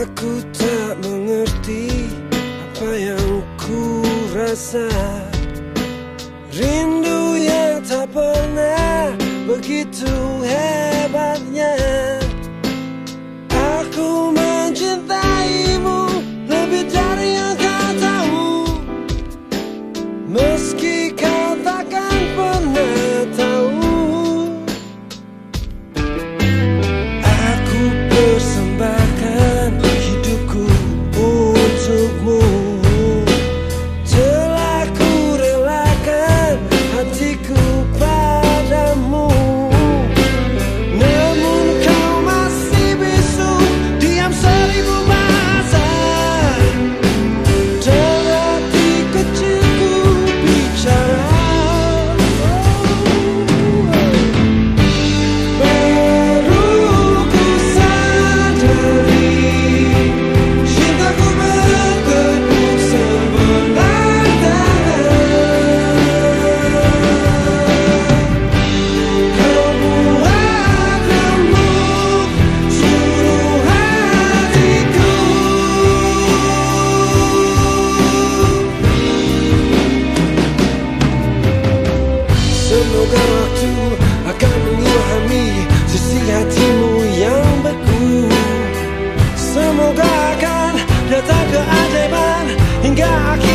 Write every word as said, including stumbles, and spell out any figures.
Aku tak mengerti apa yang ku rasa. Rindu yang tak pernah begitu hebatnya. Aku mencintaimu lebih dari yang kau tahu, meski kau takkan pernah tahu. Aku persembahkan hidupku untukmu. Telah ku relakan hatiku padamu. Namun kau masih bisu, diam seribu bahasa, dan hati kecilku bicara. Baru ku sadari cintaku bertepu sebelah tangan. Kau buat remuk seluruh hatiku. Semoga waktu akan mengilhami sisi hatimu yang beku. Semoga akan datang keajaiban hingga akhir